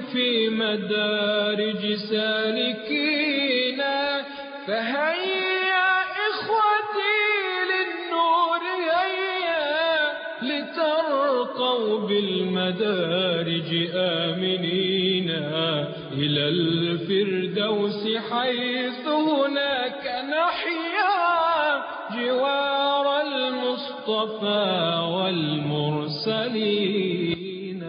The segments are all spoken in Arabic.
في مدارج سالكينا. فهيا إخوتي للنور هيا لترقوا بالمدارج آمنين إلى الفردوس حيث هناك نحيا جوار المصطفى والمرسلين.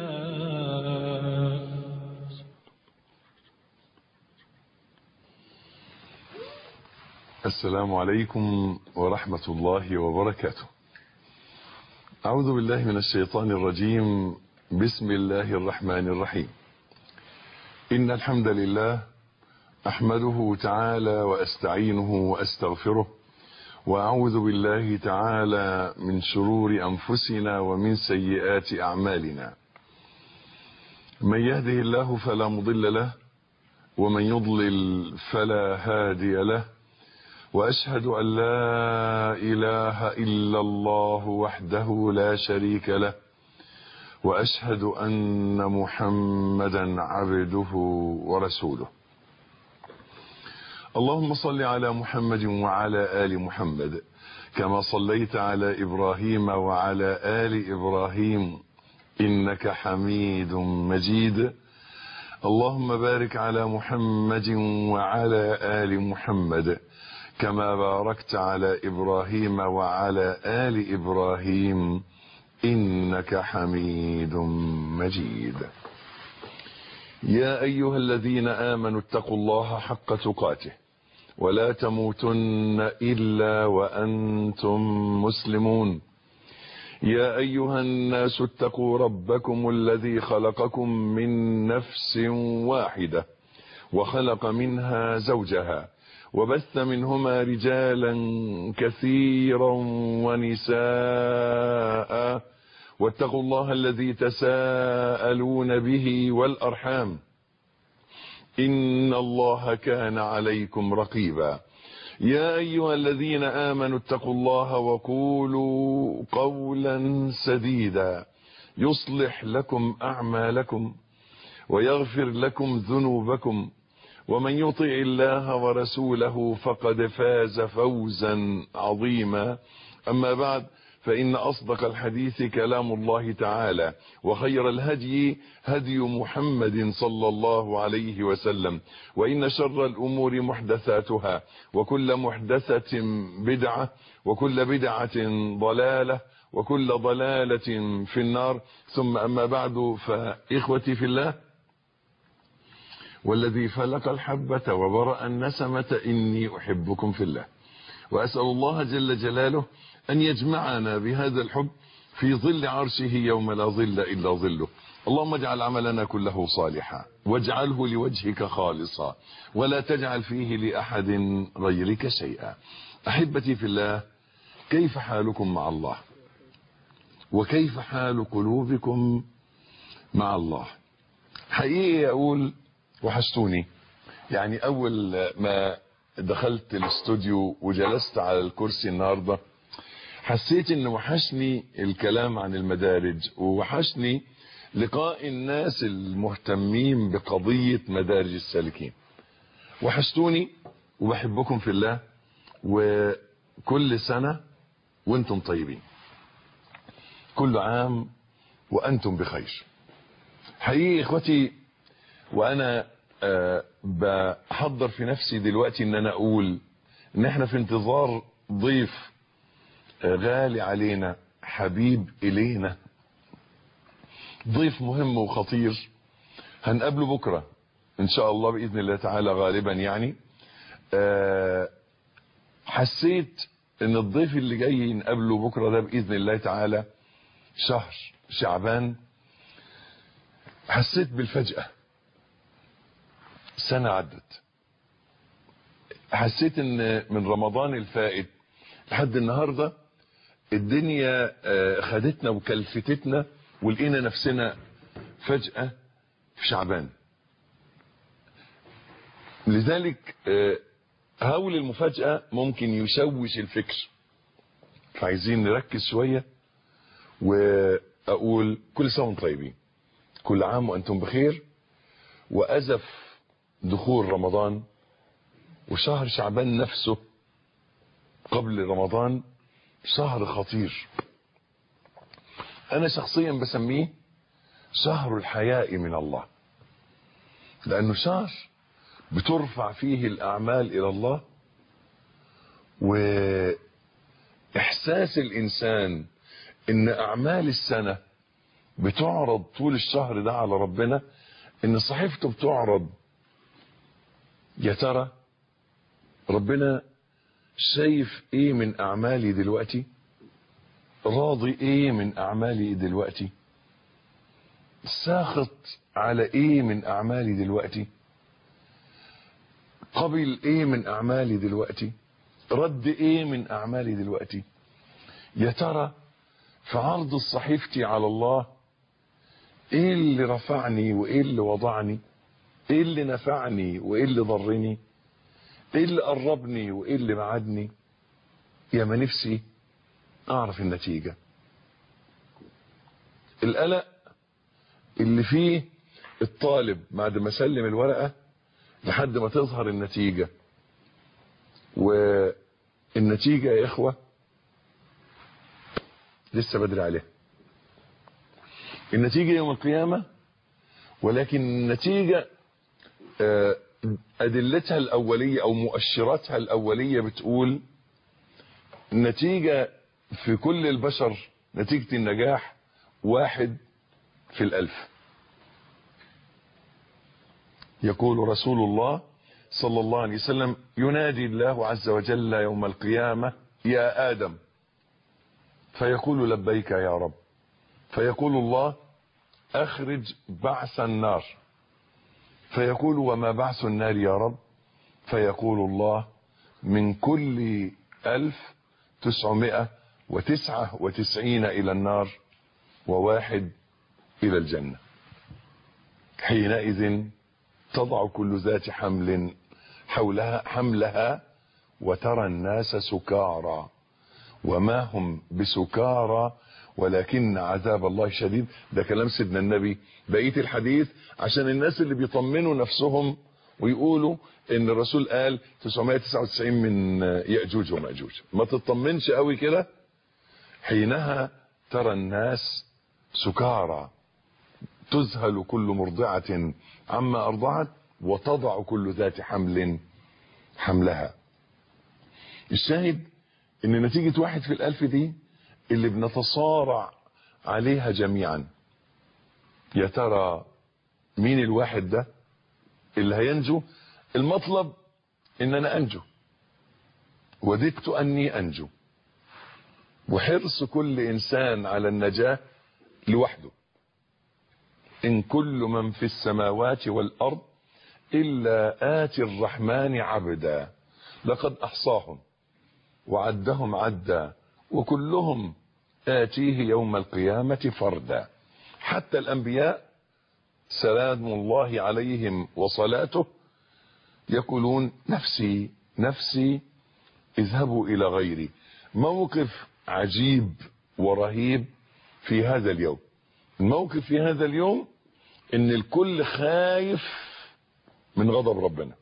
السلام عليكم ورحمة الله وبركاته. أعوذ بالله من الشيطان الرجيم. بسم الله الرحمن الرحيم. إن الحمد لله أحمده تعالى وأستعينه وأستغفره، وأعوذ بالله تعالى من شرور أنفسنا ومن سيئات أعمالنا. من يهده الله فلا مضل له، ومن يضلل فلا هادي له، وأشهد أن لا إله إلا الله وحده لا شريك له، وأشهد أن محمدا عبده ورسوله. اللهم صل على محمد وعلى آل محمد كما صليت على إبراهيم وعلى آل إبراهيم إنك حميد مجيد. اللهم بارك على محمد وعلى آل محمد كما باركت على إبراهيم وعلى آل إبراهيم إنك حميد مجيد. يا أيها الذين آمنوا اتقوا الله حق تقاته ولا تموتن إلا وأنتم مسلمون. يا أيها الناس اتقوا ربكم الذي خلقكم من نفس واحدة وخلق منها زوجها وبث منهما رجالا كثيرا ونساء، واتقوا الله الذي تساءلون به والأرحام إن الله كان عليكم رقيبا. يا أيها الذين آمنوا اتقوا الله وقولوا قولا سديدا يصلح لكم أعمالكم ويغفر لكم ذنوبكم، ومن يطع الله ورسوله فقد فاز فوزا عظيما. أما بعد، فإن أصدق الحديث كلام الله تعالى، وخير الهدي هدي محمد صلى الله عليه وسلم، وإن شر الأمور محدثاتها، وكل محدثة بدعة، وكل بدعة ضلالة، وكل ضلالة في النار. ثم أما بعد، فإخوتي في الله، والذي فلق الحبة وبرأ النسمة إني أحبكم في الله، وأسأل الله جل جلاله أن يجمعنا بهذا الحب في ظل عرشه يوم لا ظل إلا ظله. اللهم اجعل عملنا كله صالحا، واجعله لوجهك خالصا، ولا تجعل فيه لأحد غيرك شيئا. أحبتي في الله، كيف حالكم مع الله؟ وكيف حال قلوبكم مع الله؟ حقيقي أقول وحشتوني. يعني أول ما دخلت الاستوديو وجلست على الكرسي النهاردة، حسيت ان وحشني الكلام عن المدارج، ووحشني لقاء الناس المهتمين بقضية مدارج السالكين. وحشتوني وبحبكم في الله، وكل سنة وانتم طيبين، كل عام وانتم بخير. حقيقي اخوتي، وانا بحضر في نفسي دلوقتي ان انا اقول ان احنا في انتظار ضيف غالي علينا، حبيب إلينا، ضيف مهم وخطير هنقابله بكرة إن شاء الله بإذن الله تعالى غالبا. يعني حسيت إن الضيف اللي جاي نقابله بكرة ده بإذن الله تعالى شهر شعبان. حسيت بالفجأة، سنة عدت. حسيت إن من رمضان الفائت لحد النهاردة الدنيا خدتنا وكلفتتنا، ولقينا نفسنا فجأة في شعبان. لذلك هول المفاجأة ممكن يشوش الفكر، فعايزين نركز شوية وأقول كل سنة وانتم طيبين، كل عام وأنتم بخير، وأزف دخول رمضان، وشهر شعبان نفسه قبل رمضان شهر خطير. أنا شخصيا بسميه شهر الحياء من الله، لأنه شهر بترفع فيه الأعمال إلى الله، وإحساس الإنسان إن أعمال السنة بتعرض طول الشهر ده على ربنا، إن صحيفته بتعرض. يا ترى ربنا شايف إيه من أعمالي دلوقتي؟ راضي إيه من أعمالي دلوقتي؟ ساخط على إيه من أعمالي دلوقتي؟ قبل إيه من أعمالي دلوقتي؟ رد إيه من أعمالي دلوقتي؟ يا ترى في عرض صحيفتي على الله إيه اللي رفعني وإيه اللي وضعني؟ إيه اللي نفعني وإيه اللي ضرني؟ إيه اللي قربني وإيه اللي بعدني؟ يا ما نفسي أعرف النتيجة. القلق اللي فيه الطالب بعد ما سلم الورقة لحد ما تظهر النتيجة، والنتيجة يا إخوة لسه بدري عليها. النتيجة يوم القيامة، ولكن النتيجة أدلتها الأولية أو مؤشراتها الأولية بتقول نتيجة في كل البشر، نتيجة النجاح 1 في 1000. يقول رسول الله صلى الله عليه وسلم: ينادي الله عز وجل يوم القيامة: يا آدم، فيقول: لبيك يا رب. فيقول الله: أخرج بعث النار. فيقول: وما بعث النار يا رب؟ فيقول الله: من كل 1999 إلى النار و1 إلى الجنة. حينئذ تضع كل ذات حمل حملها وترى الناس سكارى وما هم بسكارى ولكن عذاب الله شديد. ده كلام سيدنا النبي. بقية الحديث عشان الناس اللي بيطمنوا نفسهم ويقولوا ان الرسول قال 999 من يأجوج ومأجوج، ما تطمنش قوي كده. حينها ترى الناس سكارى تذهل كل مرضعة عما أرضعت وتضع كل ذات حمل حملها. الشاهد ان نتيجة 1 في 1000 دي اللي بنتصارع عليها جميعا. يا ترى مين الواحد ده اللي هينجو؟ المطلب ان انا انجو، وددت اني انجو، وحرص كل انسان على النجاة لوحده. ان كل من في السماوات والارض الا آتي الرحمن عبدا لقد احصاهم وعدهم عدا وكلهم آتيه يوم القيامة فردا. حتى الأنبياء سلام الله عليهم وصلاته يقولون: نفسي نفسي اذهبوا إلى غيري. موقف عجيب ورهيب في هذا اليوم. الموقف في هذا اليوم ان الكل خايف من غضب ربنا.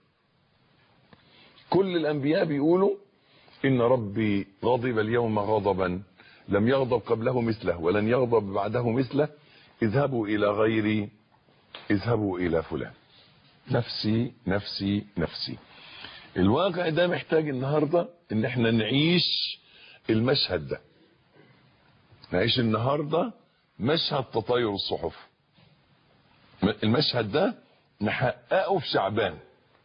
كل الأنبياء بيقولوا: إن ربي غضب اليوم غضبا لم يغضب قبله مثله ولن يغضب بعده مثله، اذهبوا إلى غيري، اذهبوا إلى فلان. نفسي نفسي نفسي. الواقع ده محتاج النهاردة ان احنا نعيش المشهد ده، نعيش النهاردة مشهد تطاير الصحف. المشهد ده نحققه في شعبان.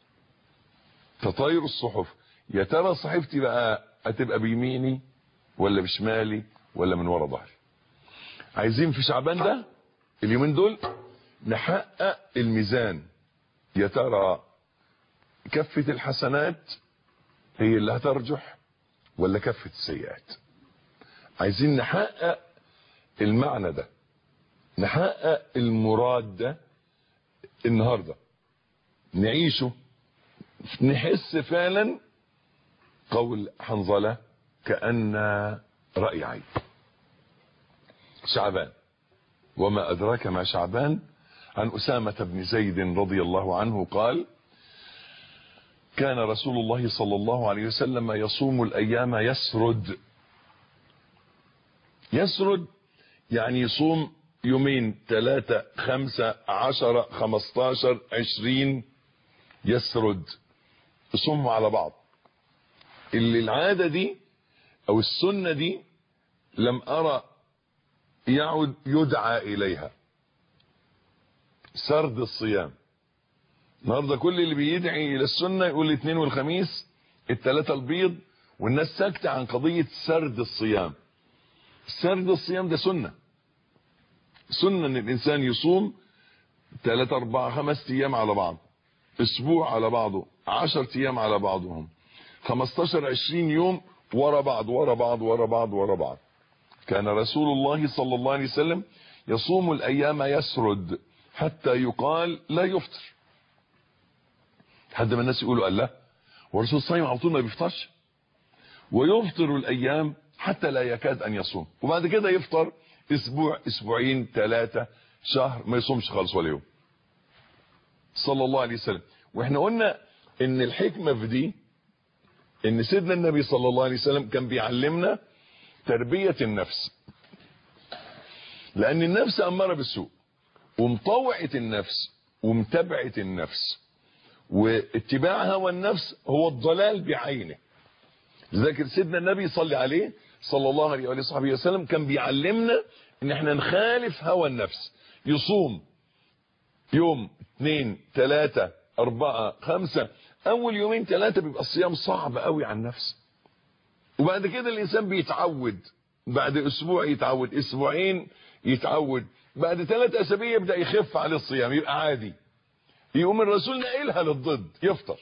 تطاير الصحف. يا ترى صحيفتي بقى هتبقى بيميني ولا بشمالي ولا من ورا ظهري؟ عايزين في شعبان ده اليومين دول نحقق الميزان. يا ترى كفة الحسنات هي اللي هترجح ولا كفة السيئات؟ عايزين نحقق المعنى ده، نحقق المراد ده النهاردة، نعيشه، نحس فعلا قول حنظلة: كأن رأي عين. شعبان، وما أدراك ما شعبان، عن أسامة بن زيد رضي الله عنه قال: كان رسول الله صلى الله عليه وسلم يصوم الأيام يسرد. يسرد يعني يصوم يومين 3 5 10 15 20 يسرد، يصومهم على بعض. اللي العادة دي او السنة دي لم ارى يعد يدعى اليها سرد الصيام. النهارده كل اللي بيدعي الى السنة يقول الاثنين والخميس الثلاثة البيض، والناس ساكتة عن قضية سرد الصيام. سرد الصيام ده سنة ان الانسان يصوم 3 4 5 ايام على بعض، اسبوع على بعضه، 10 ايام على بعضهم، 15 20 يوم ورا بعض ورا بعض ورا بعض ورا بعض. كان رسول الله صلى الله عليه وسلم يصوم الايام يسرد حتى يقال لا يفطر. لحد ما الناس يقولوا الله، والرسول صايم على طول ما بيفطرش؟ ويفطر الايام حتى لا يكاد ان يصوم، وبعد كده يفطر اسبوع اسبوعين 3 شهر ما يصومش خالص ولا يوم صلى الله عليه وسلم. واحنا قلنا ان الحكمة في دي ان سيدنا النبي صلى الله عليه وسلم كان بيعلمنا تربية النفس، لان النفس امارة بالسوء ومطوعة النفس ومتبعة النفس، واتباع هوى النفس هو الضلال بعينه. لذلك سيدنا النبي صلى عليه صلى الله عليه وصحبه وسلم كان بيعلمنا ان احنا نخالف هوى النفس. يصوم يوم 2 3 4 5، اول يومين 3 بيبقى الصيام صعب قوي على النفس، وبعد كده الانسان بيتعود، بعد اسبوع يتعود، اسبوعين يتعود، بعد 3 اسابيع يبدا يخف على الصيام يبقى عادي. يقوم الرسول نقلها للضد، يفطر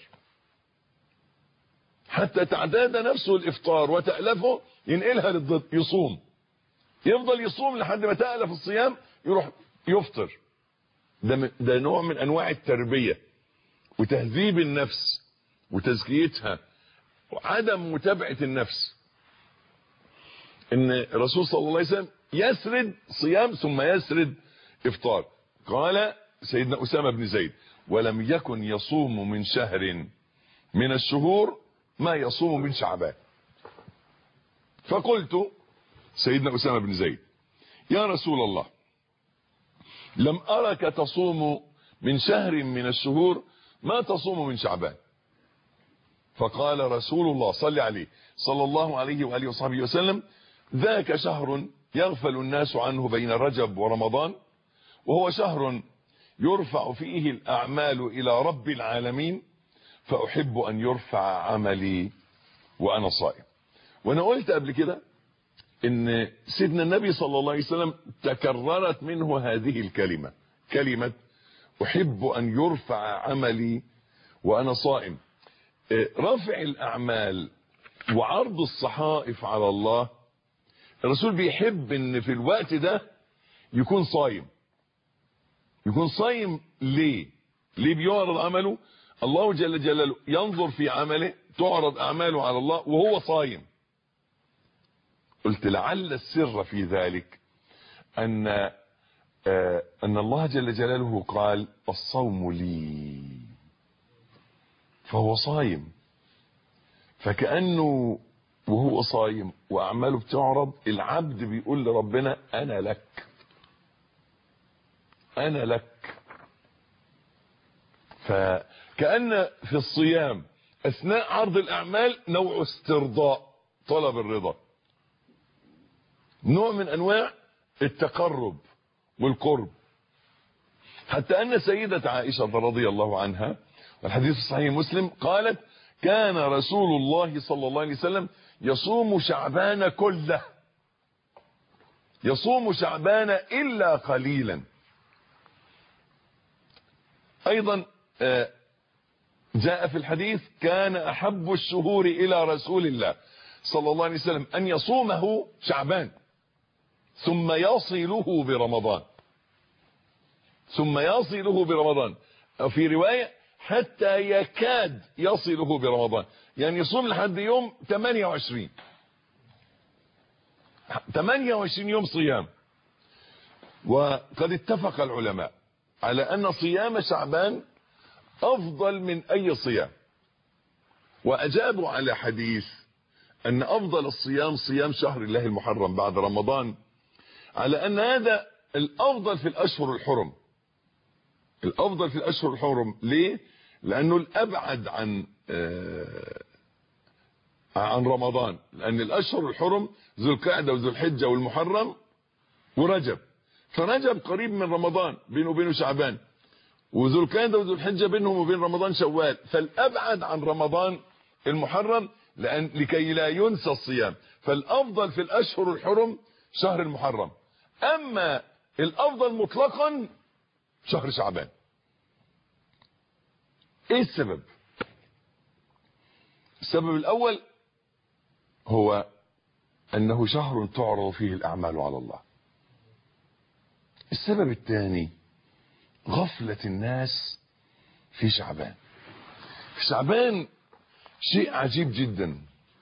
حتى تعتاد نفسه الافطار وتألفه، ينقلها للضد، يصوم، يفضل يصوم لحد ما تألف الصيام يروح يفطر. ده نوع من انواع التربية وتهذيب النفس وتزكيتها وعدم متابعة النفس. ان الرسول صلى الله عليه وسلم يسرد صيام ثم يسرد افطار. قال سيدنا أسامة بن زيد: ولم يكن يصوم من شهر من الشهور ما يصوم من شعبان. فقلت سيدنا أسامة بن زيد: يا رسول الله، لم أرك تصوم من شهر من الشهور ما تصوم من شعبان. فقال رسول الله صلى عليه صلى الله عليه وآله وصحبه وسلم: ذاك شهر يغفل الناس عنه بين رجب ورمضان، وهو شهر يرفع فيه الأعمال إلى رب العالمين، فأحب أن يرفع عملي وأنا صائم. وأنا قلت قبل كده إن سيدنا النبي صلى الله عليه وسلم تكررت منه هذه الكلمة، كلمة أحب أن يرفع عملي وأنا صائم. رفع الأعمال وعرض الصحائف على الله، الرسول بيحب إن في الوقت ده يكون صايم. يكون صايم ليه بيعرض عمله؟ الله جل جلاله ينظر في عمله، تعرض أعماله على الله وهو صايم. قلت لعل السر في ذلك أن الله جل جلاله قال: الصوم لي، فهو صايم، فكأنه وهو صايم وأعماله بتعرض، العبد بيقول لربنا: أنا لك، أنا لك. فكأن في الصيام أثناء عرض الأعمال نوع استرضاء، طلب الرضا، نوع من أنواع التقرب والقرب. حتى أن سيدة عائشة رضي الله عنها، والحديث الصحيح مسلم، قالت: كان رسول الله صلى الله عليه وسلم يصوم شعبان كله، يصوم شعبان إلا قليلا. أيضا جاء في الحديث: كان أحب الشهور إلى رسول الله صلى الله عليه وسلم أن يصومه شعبان ثم يصله برمضان، ثم يصله برمضان، أو في رواية حتى يكاد يصله برمضان، يعني يصوم لحد يوم 28 يوم صيام. وقد اتفق العلماء على أن صيام شعبان أفضل من أي صيام، وأجابوا على حديث أن أفضل الصيام صيام شهر الله المحرم بعد رمضان، على أن هذا الأفضل في الأشهر الحرم. الأفضل في الأشهر الحرم ليه؟ لأنه الأبعد عن رمضان، لأن الأشهر الحرم ذو القعدة وذو الحجة والمحرم ورجب، فرجب قريب من رمضان، بينه وبينه شعبان، وذو القعدة وذو الحجة بينهم وبين رمضان شوال، فالأبعد عن رمضان المحرم لكي لا ينسى الصيام. فالأفضل في الأشهر الحرم شهر المحرم، أما الأفضل مطلقا شهر شعبان. ايه السبب؟ السبب الأول هو أنه شهر تعرض فيه الأعمال على الله. السبب الثاني غفلة الناس في شعبان. في شعبان شيء عجيب جدا،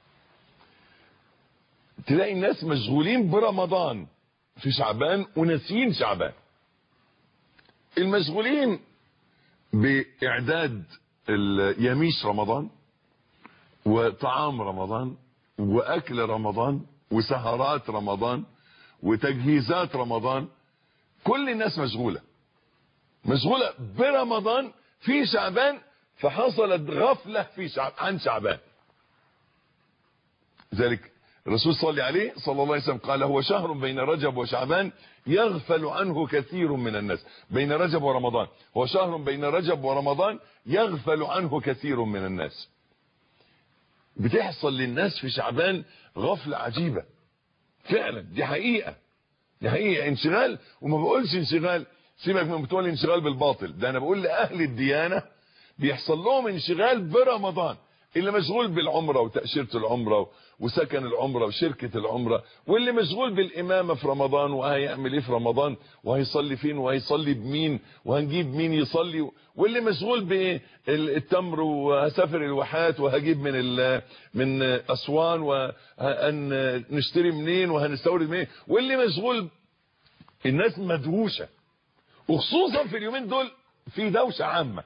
تلاقي الناس مشغولين برمضان في شعبان وناسيين شعبان. المشغولين بإعداد يميش رمضان وطعام رمضان وأكل رمضان وسهرات رمضان وتجهيزات رمضان، كل الناس مشغولة برمضان في شعبان، فحصلت غفلة عن شعبان. ذلك الرسول صلى عليه صلى الله عليه وسلم قال: هو شهر بين رجب وشعبان يغفل عنه كثير من الناس. بين رجب ورمضان، هو شهر بين رجب ورمضان يغفل عنه كثير من الناس. بتحصل للناس في شعبان غفلة عجيبة فعلا، دي حقيقة انشغال. وما بقولش انشغال، سيبك من بتقول انشغال بالباطل، ده انا بقول لأهل الديانة بيحصل لهم انشغال برمضان، اللي مشغول بالعمرة وتأشيرة العمرة وسكن العمرة وشركة العمرة، واللي مشغول بالإمامة في رمضان وهيعمل ايه في رمضان وهيصلي فين وهيصلي بمين وهنجيب مين يصلي، واللي مشغول بالتمر وهسافر الواحات وهجيب من أسوان وهنشتري منين وهنستورد منين، واللي مشغول. الناس مدهوشة، وخصوصا في اليومين دول في دوشة عامة،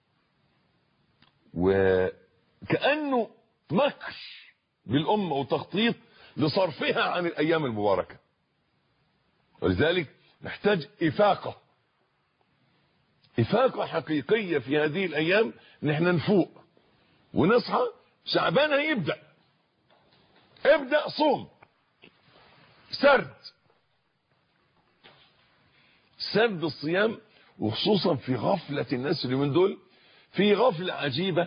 وكأنه مكر بالأمة وتخطيط لصرفها عن الأيام المباركة. ولذلك نحتاج إفاقة حقيقية في هذه الأيام، نحن نفوق ونصحى. شعبان ابدأ صوم، سرد الصيام، وخصوصا في غفلة الناس اليومين دول، في غفلة عجيبة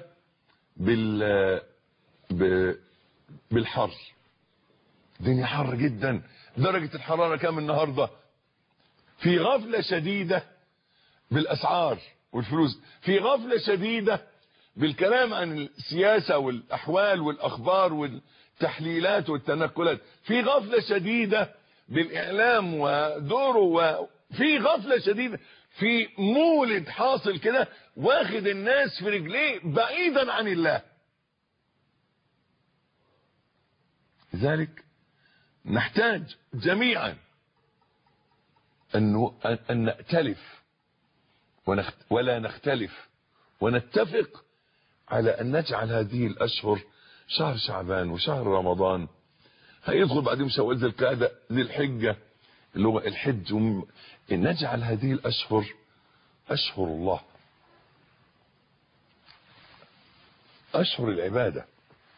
بالحر. الدنيا حر جدا، درجة الحرارة كام النهاردة؟ في غفلة شديدة بالأسعار والفلوس، في غفلة شديدة بالكلام عن السياسة والأحوال والأخبار والتحليلات والتنقلات، في غفلة شديدة بالإعلام ودوره، وفي غفلة شديدة في مولد حاصل كده واخد الناس في رجليه بعيدا عن الله. لذلك نحتاج جميعا أن نأتلف ولا نختلف، ونتفق على أن نجعل هذه الأشهر شهر شعبان وشهر رمضان، هيدخل بعدين شوال ذي القعدة ذي الحجة اللي هو الحج، نجعل هذه الأشهر أشهر الله، أشهر العبادة،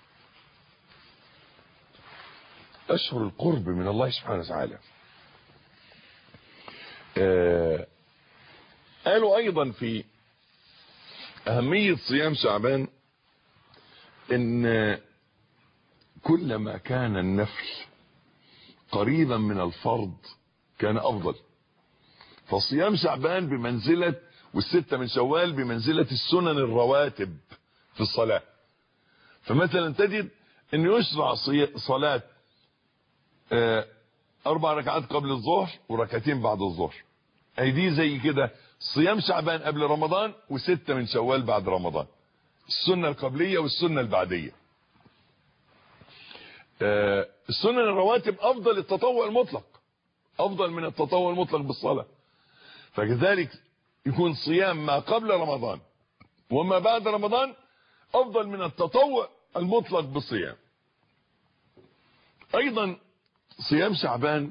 أشهر القرب من الله سبحانه وتعالى. قالوا أيضا في أهمية صيام شعبان إن كلما كان النفل قريبا من الفرض كان أفضل. فصيام شعبان بمنزلة والستة من شوال بمنزلة السنن الرواتب في الصلاة. فمثلا تجد أن يشرع صلاة 4 ركعات قبل الظهر وركعتين بعد الظهر، أي دي زي كده صيام شعبان قبل رمضان وستة من شوال بعد رمضان، السنة القبلية والسنة البعدية. السنن الرواتب أفضل التطوع المطلق، أفضل من التطوع المطلق بالصلاة. فكذلك يكون صيام ما قبل رمضان وما بعد رمضان افضل من التطوع المطلق بالصيام. ايضا صيام شعبان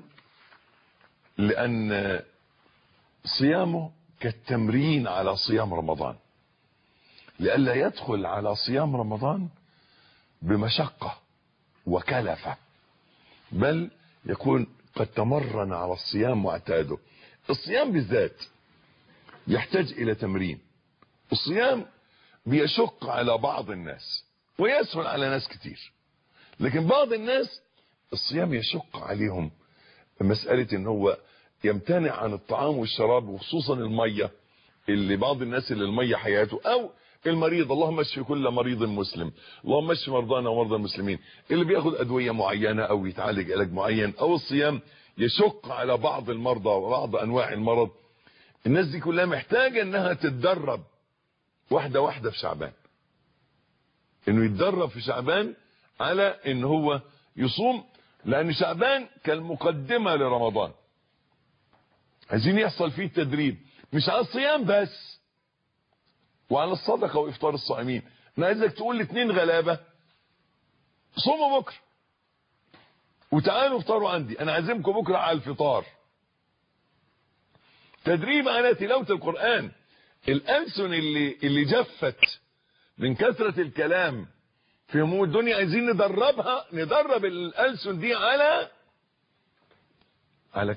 لان صيامه كالتمرين على صيام رمضان، لئلا يدخل على صيام رمضان بمشقة وكلفة، بل يكون قد تمرن على الصيام واعتاده. الصيام بالذات يحتاج الى تمرين. الصيام بيشق على بعض الناس ويسهل على ناس كتير، لكن بعض الناس الصيام يشق عليهم مسألة ان هو يمتنع عن الطعام والشراب، وخصوصا المية، اللي بعض الناس اللي المية حياته، او المريض، اللهم اشف كل مريض مسلم، اللهم اشف مرضانا ومرضى المسلمين، اللي بياخد ادوية معينة او يتعالج علاج معين، او الصيام يشق على بعض المرضى وبعض انواع المرض. الناس دي كلها محتاجة انها تتدرب واحدة واحدة في شعبان، انه يتدرب في شعبان على ان هو يصوم، لان شعبان كالمقدمة لرمضان. عايزين يحصل فيه تدريب، مش على الصيام بس، وعلى الصدقة وافطار الصائمين. انا عايزك تقول ل2 غلابة صوموا بكرة وتعالوا افطروا عندي، انا عازمكم بكرة على الفطار. تدريب على تلاوة القرآن. الألسن اللي جفت من كثرة الكلام في هموم الدنيا، عايزين ندربها، ندرب الألسن دي على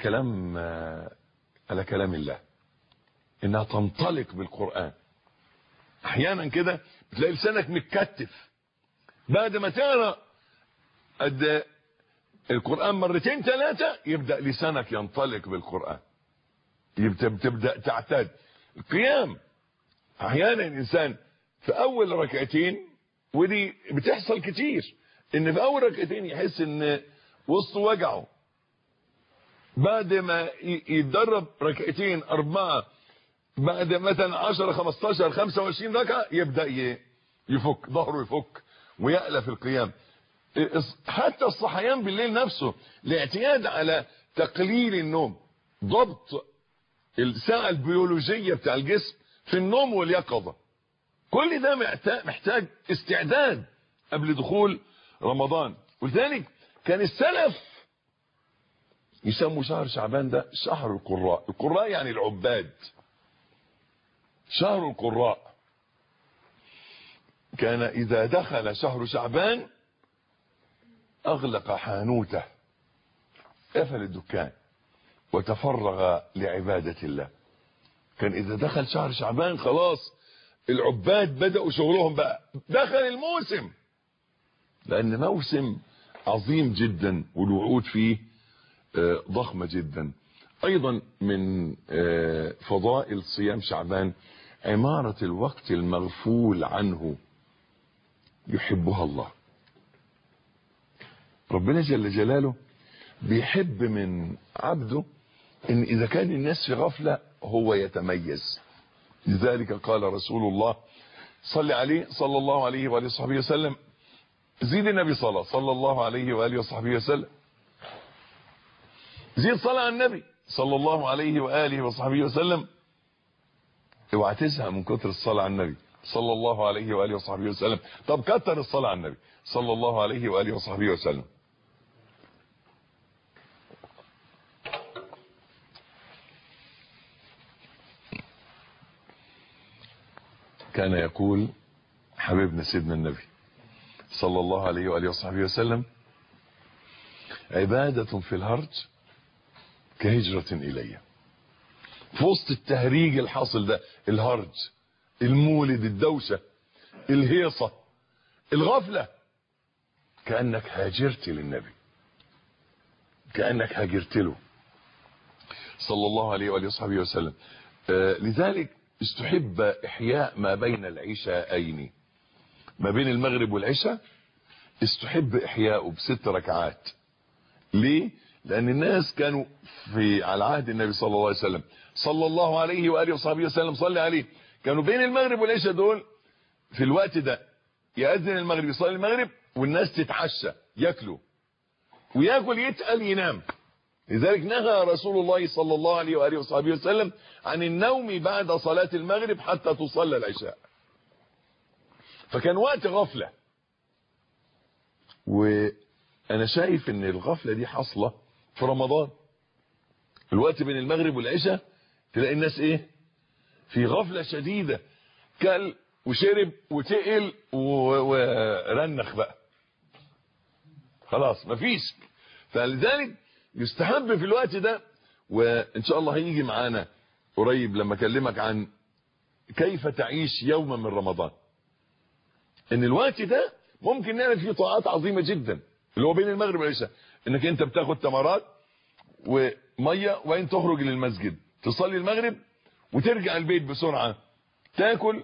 كلام الله، انها تنطلق بالقرآن. احيانا كده بتلاقي لسانك متكتف، بعد ما تقرا قد القرآن 2 3 يبدأ لسانك ينطلق بالقرآن، تبدأ تعتاد. القيام احيانا الانسان في اول ركعتين، ودي بتحصل كتير، ان في اول ركعتين يحس ان وسطه وجعه، بعد ما يتدرب 2 4 بعد مثلا 10 15 25 ركعه يبدا يفك ظهره، يفك ويألف القيام. حتى الصحيان بالليل نفسه، الاعتياد على تقليل النوم، ضبط الساعه البيولوجيه بتاع الجسم في النوم واليقظه، كل ده محتاج استعداد قبل دخول رمضان. ولذلك كان السلف يسموا شهر شعبان ده شهر القراء. القراء يعني العباد، شهر القراء. كان إذا دخل شهر شعبان أغلق حانوته، قفل الدكان وتفرغ لعبادة الله. كان إذا دخل شهر شعبان خلاص العباد بدأوا شغلهم بقى، دخل الموسم، لأن موسم عظيم جدا والوعود فيه ضخمة جدا. أيضا من فضائل صيام شعبان عمارة الوقت المغفول عنه، يحبها الله. ربنا جل جلاله بيحب من عبده ان اذا كان الناس في غفلة هو يتميز. لذلك قال رسول الله صلى الله عليه وآله وصحبه وسلم، زيد النبي صلى الله عليه وآله وصحبه وسلم، زيد صلاة على النبي صلى الله عليه وآله وصحبه وسلم. اوعى تزهق من كتر الصلاة على النبي صلى الله عليه وآله وصحبه وسلم. طب كتر الصلاة على النبي صلى الله عليه وآله وصحبه وسلم. كان يقول حبيبنا سيدنا النبي صلى الله عليه وآله وصحبه وسلم: عبادة في الهرج كهجرة إلي. في وسط التهريج الحاصل ده، الهرج، المولد، الدوشة، الهيصة، الغفلة، كأنك هاجرت للنبي، كأنك هاجرت له صلى الله عليه وآله وصحبه وسلم. لذلك استحب إحياء ما بين العشاءين، ما بين المغرب والعشاء استحب إحياءه ب6 ركعات. ليه؟ لأن الناس كانوا على عهد النبي صلى الله عليه وسلم صلى الله عليه وآله وصحبه وسلم صلى عليه، كانوا بين المغرب والعشاء دول في الوقت ده يأذن المغرب، يصلي المغرب والناس تتعشى، ياكلوا وياكل يتقل ينام، لذلك نهى رسول الله صلى الله عليه وآله وصحبه وسلم عن النوم بعد صلاة المغرب حتى تصلى العشاء. فكان وقت غفلة، وانا شايف ان الغفلة دي حاصلة في رمضان. الوقت بين المغرب والعشاء تلاقي الناس ايه؟ في غفلة شديدة، كل وشرب وتقل ورنخ بقى، خلاص مفيش. فلذلك يستحب في الوقت ده، وان شاء الله هيجي معانا قريب لما اكلمك عن كيف تعيش يوما من رمضان، ان الوقت ده ممكن نعمل فيه طاعات عظيمة جدا، اللي هو بين المغرب والعشاء، انك انت بتاخد تمرات ومية وين تخرج للمسجد تصلي المغرب وترجع البيت بسرعة، تاكل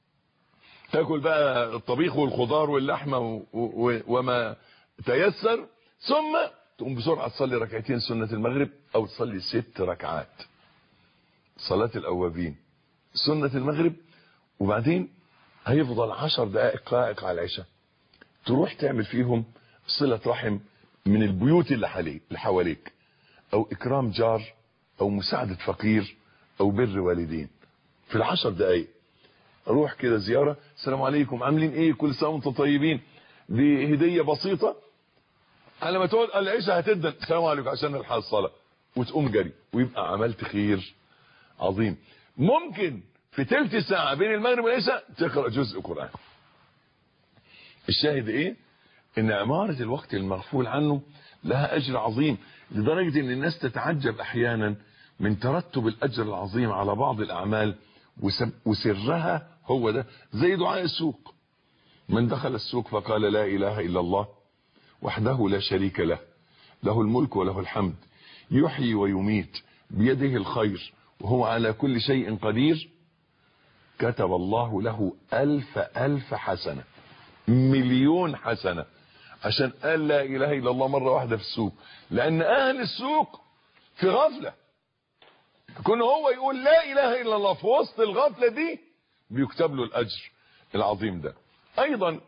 بقى الطبيخ والخضار واللحمة وما تيسر، ثم تقوم بسرعة تصلي ركعتين سنة المغرب، او تصلي 6 ركعات صلاة الأوابين سنة المغرب، وبعدين هيفضل 10 دقائق قائق على العشاء، تروح تعمل فيهم صلة رحم من البيوت اللي حواليك، او اكرام جار، او مساعدة فقير، او بر والدين. في ال10 دقائق روح كده زيارة، السلام عليكم عاملين ايه، كل سنة وانتم طيبين، دي هدية بسيطة، على ما تقعد العشاء هتدن السلام عليكم عشان نلحق الصلاة، وتقوم جري، ويبقى عملت خير عظيم. ممكن في تلت ساعة بين المغرب والعشاء تقرأ جزء قرآن. الشاهد ايه؟ ان عمارة الوقت المغفول عنه لها اجر عظيم، لدرجة ان الناس تتعجب احيانا من ترتب الاجر العظيم على بعض الاعمال، وسرها هو ده، زي دعاء السوق. من دخل السوق فقال لا اله الا الله وحده لا شريك له، له الملك وله الحمد، يحيي ويميت بيده الخير وهو على كل شيء قدير، كتب الله له 1000 حسنة، 1,000,000 حسنة، عشان قال لا اله الا الله مرة واحدة في السوق. لان اهل السوق في غفلة، كون هو يقول لا اله الا الله في وسط الغفلة دي بيكتب له الاجر العظيم ده. ايضا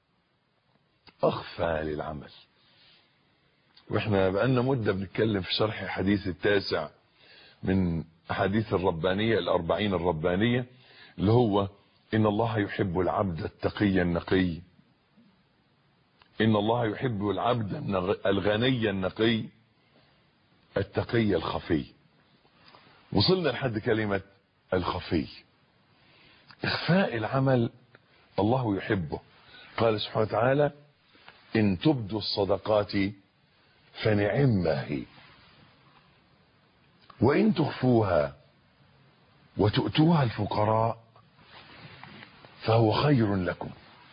اخفى للعمل، واحنا بقالنا مدة بنتكلم في شرح حديث التاسع من احاديث الربانية ال40 الربانية، اللي هو ان الله يحب العبد التقي النقي، ان الله يحب العبد الغني النقي التقي الخفي. وصلنا لحد كلمة الخفي. اخفاء العمل الله يحبه، قال سبحانه وتعالى ان تبدوا الصدقات فنعما هي وان تخفوها وتؤتوها الفقراء فهو خير لكم.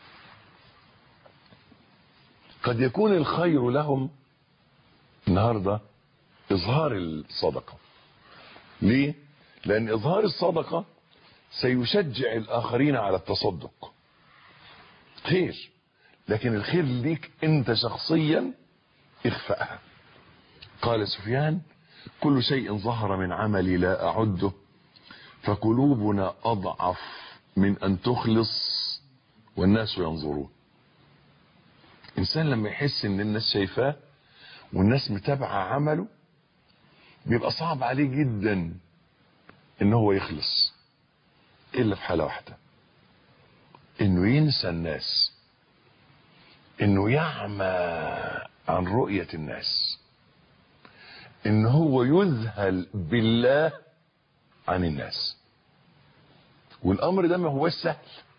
قد يكون الخير لهم النهاردة اظهار الصدقة. ليه؟ لان اظهار الصدقة سيشجع الاخرين على التصدق، خير، لكن الخير ليك انت شخصيا اخفأها. قال سفيان كل شيء ظهر من عملي لا اعده، فقلوبنا اضعف من ان تخلص والناس ينظرون. انسان لما يحس ان الناس شايفاه والناس متابعة عمله بيبقى صعب عليه جدا ان هو يخلص، الا في حالة واحدة، انه ينسى الناس، انه يعمى عن رؤية الناس، ان هو يذهل بالله عن الناس. والامر ده ما هو سهل،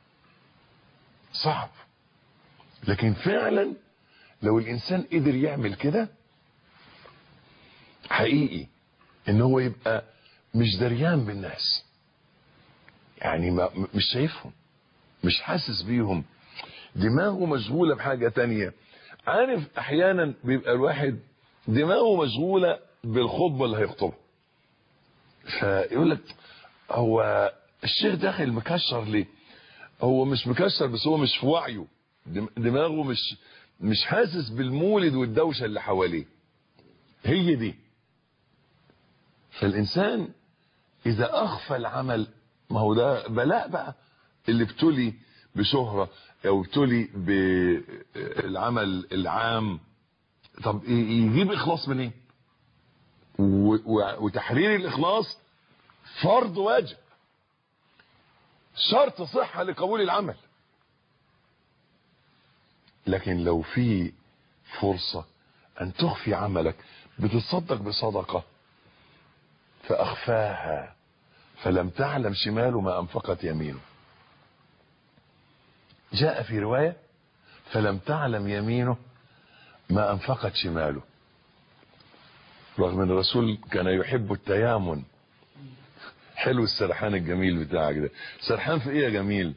صعب، لكن فعلا لو الانسان قدر يعمل كده حقيقي ان هو يبقى مش دريان بالناس، يعني مش شايفهم، مش حاسس بيهم، دماغه مشغولة بحاجة تانية. عارف احيانا بيبقى الواحد دماغه مشغولة بالخطبة اللي هيخطبها، فيقول لك هو الشيخ داخل مكشر ليه؟ هو مش مكشر، بس هو مش في وعيه، دماغه مش حاسس بالمولد والدوشة اللي حواليه، هي دي. فالإنسان إذا أخفى العمل، ما هو ده بلاء بقى، اللي ابتلي بشهرة أو ابتلي بالعمل العام، طب يجيب إخلاص منين؟ وتحرير الإخلاص فرض واجب، شرط صحة لقبول العمل. لكن لو في فرصة أن تخفي عملك، بتتصدق بصدقة فأخفاها فلم تعلم شماله ما أنفقت يمينه. جاء في رواية فلم تعلم يمينه ما أنفقت شماله، رغم أن الرسول كان يحب التيامن. حلو السرحان الجميل بتاعك ده، سرحان في ايه يا جميل؟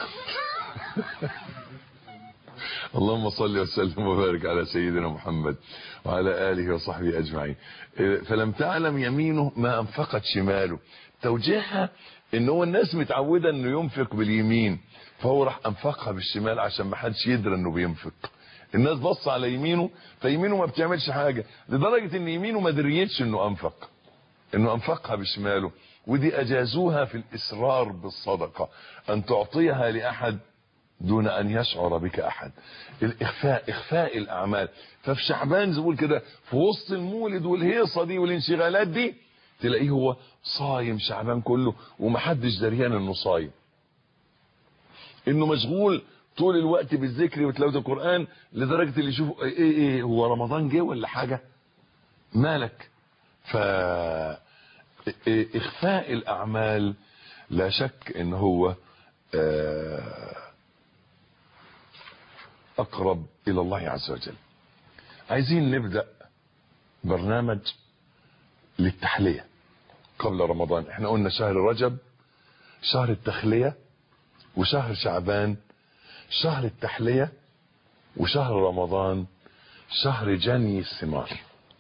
اللهم صل وسلم وبارك على سيدنا محمد وعلى آله وصحبه أجمعين. فلم تعلم يمينه ما أنفقت شماله، توجيهها ان هو الناس متعودة انه ينفق باليمين، فهو راح انفقها بالشمال عشان ما حدش يدري انه بينفق. الناس بص على يمينه، فيمينه ما بتعملش حاجة، لدرجة ان يمينه ما دريتش انه انفقها بشماله. ودي اجازوها في الاسرار بالصدقة، ان تعطيها لاحد دون ان يشعر بك احد. اخفاء الاعمال. ففي شعبان زي كده، في وسط المولد والهيصة دي والانشغالات دي، تلاقيه هو صايم شعبان كله ومحدش دريان انه صايم، انه مشغول طول الوقت بالذكر وتلاوة القرآن، لدرجة اللي يشوفه ايه هو رمضان جه ولا حاجة، مالك؟ اخفاء الاعمال لا شك ان هو اقرب الى الله عز وجل. عايزين نبدأ برنامج للتحلية قبل رمضان. احنا قلنا شهر رجب شهر التخلية، وشهر شعبان شهر التحلية، وشهر رمضان شهر جني الثمار.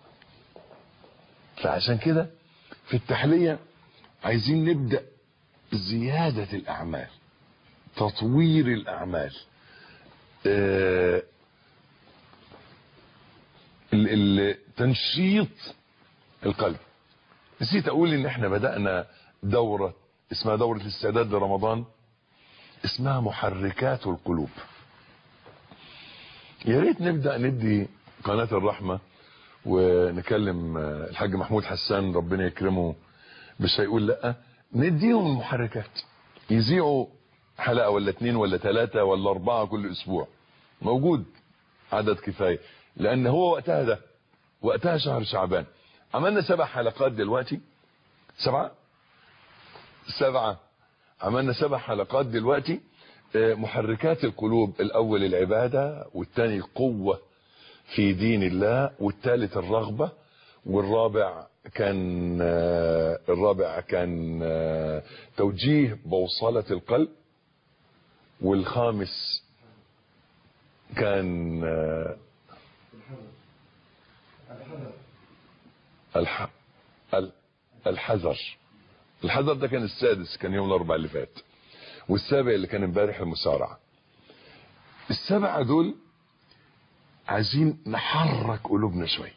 فعشان كده في التحلية عايزين نبدأ زيادة الأعمال، تطوير الأعمال، تنشيط القلب. نسيت أقول إن احنا بدأنا دورة اسمها دورة الاستعداد لرمضان، اسمها محركات القلوب. يا ريت نبدأ ندي قناة الرحمة ونكلم الحاج محمود حسان ربنا يكرمه، مش هيقول لا، نديهم المحركات يذيعوا حلقة ولا 2 ولا 3 ولا 4 كل اسبوع، موجود عدد كفاية، لان هو وقتها شهر شعبان. عملنا 7 حلقات دلوقتي، 7 عملنا 7 حلقات دلوقتي. محركات القلوب، الاول العبادة، والثاني القوة في دين الله، والثالث الرغبة، والرابع كان توجيه بوصلة القلب، والخامس كان الحذر ده كان السادس، كان يوم الاربعاء اللي فات، والسابع اللي كان امبارح المسارعة. ال7 دول عايزين نحرك قلوبنا شوية،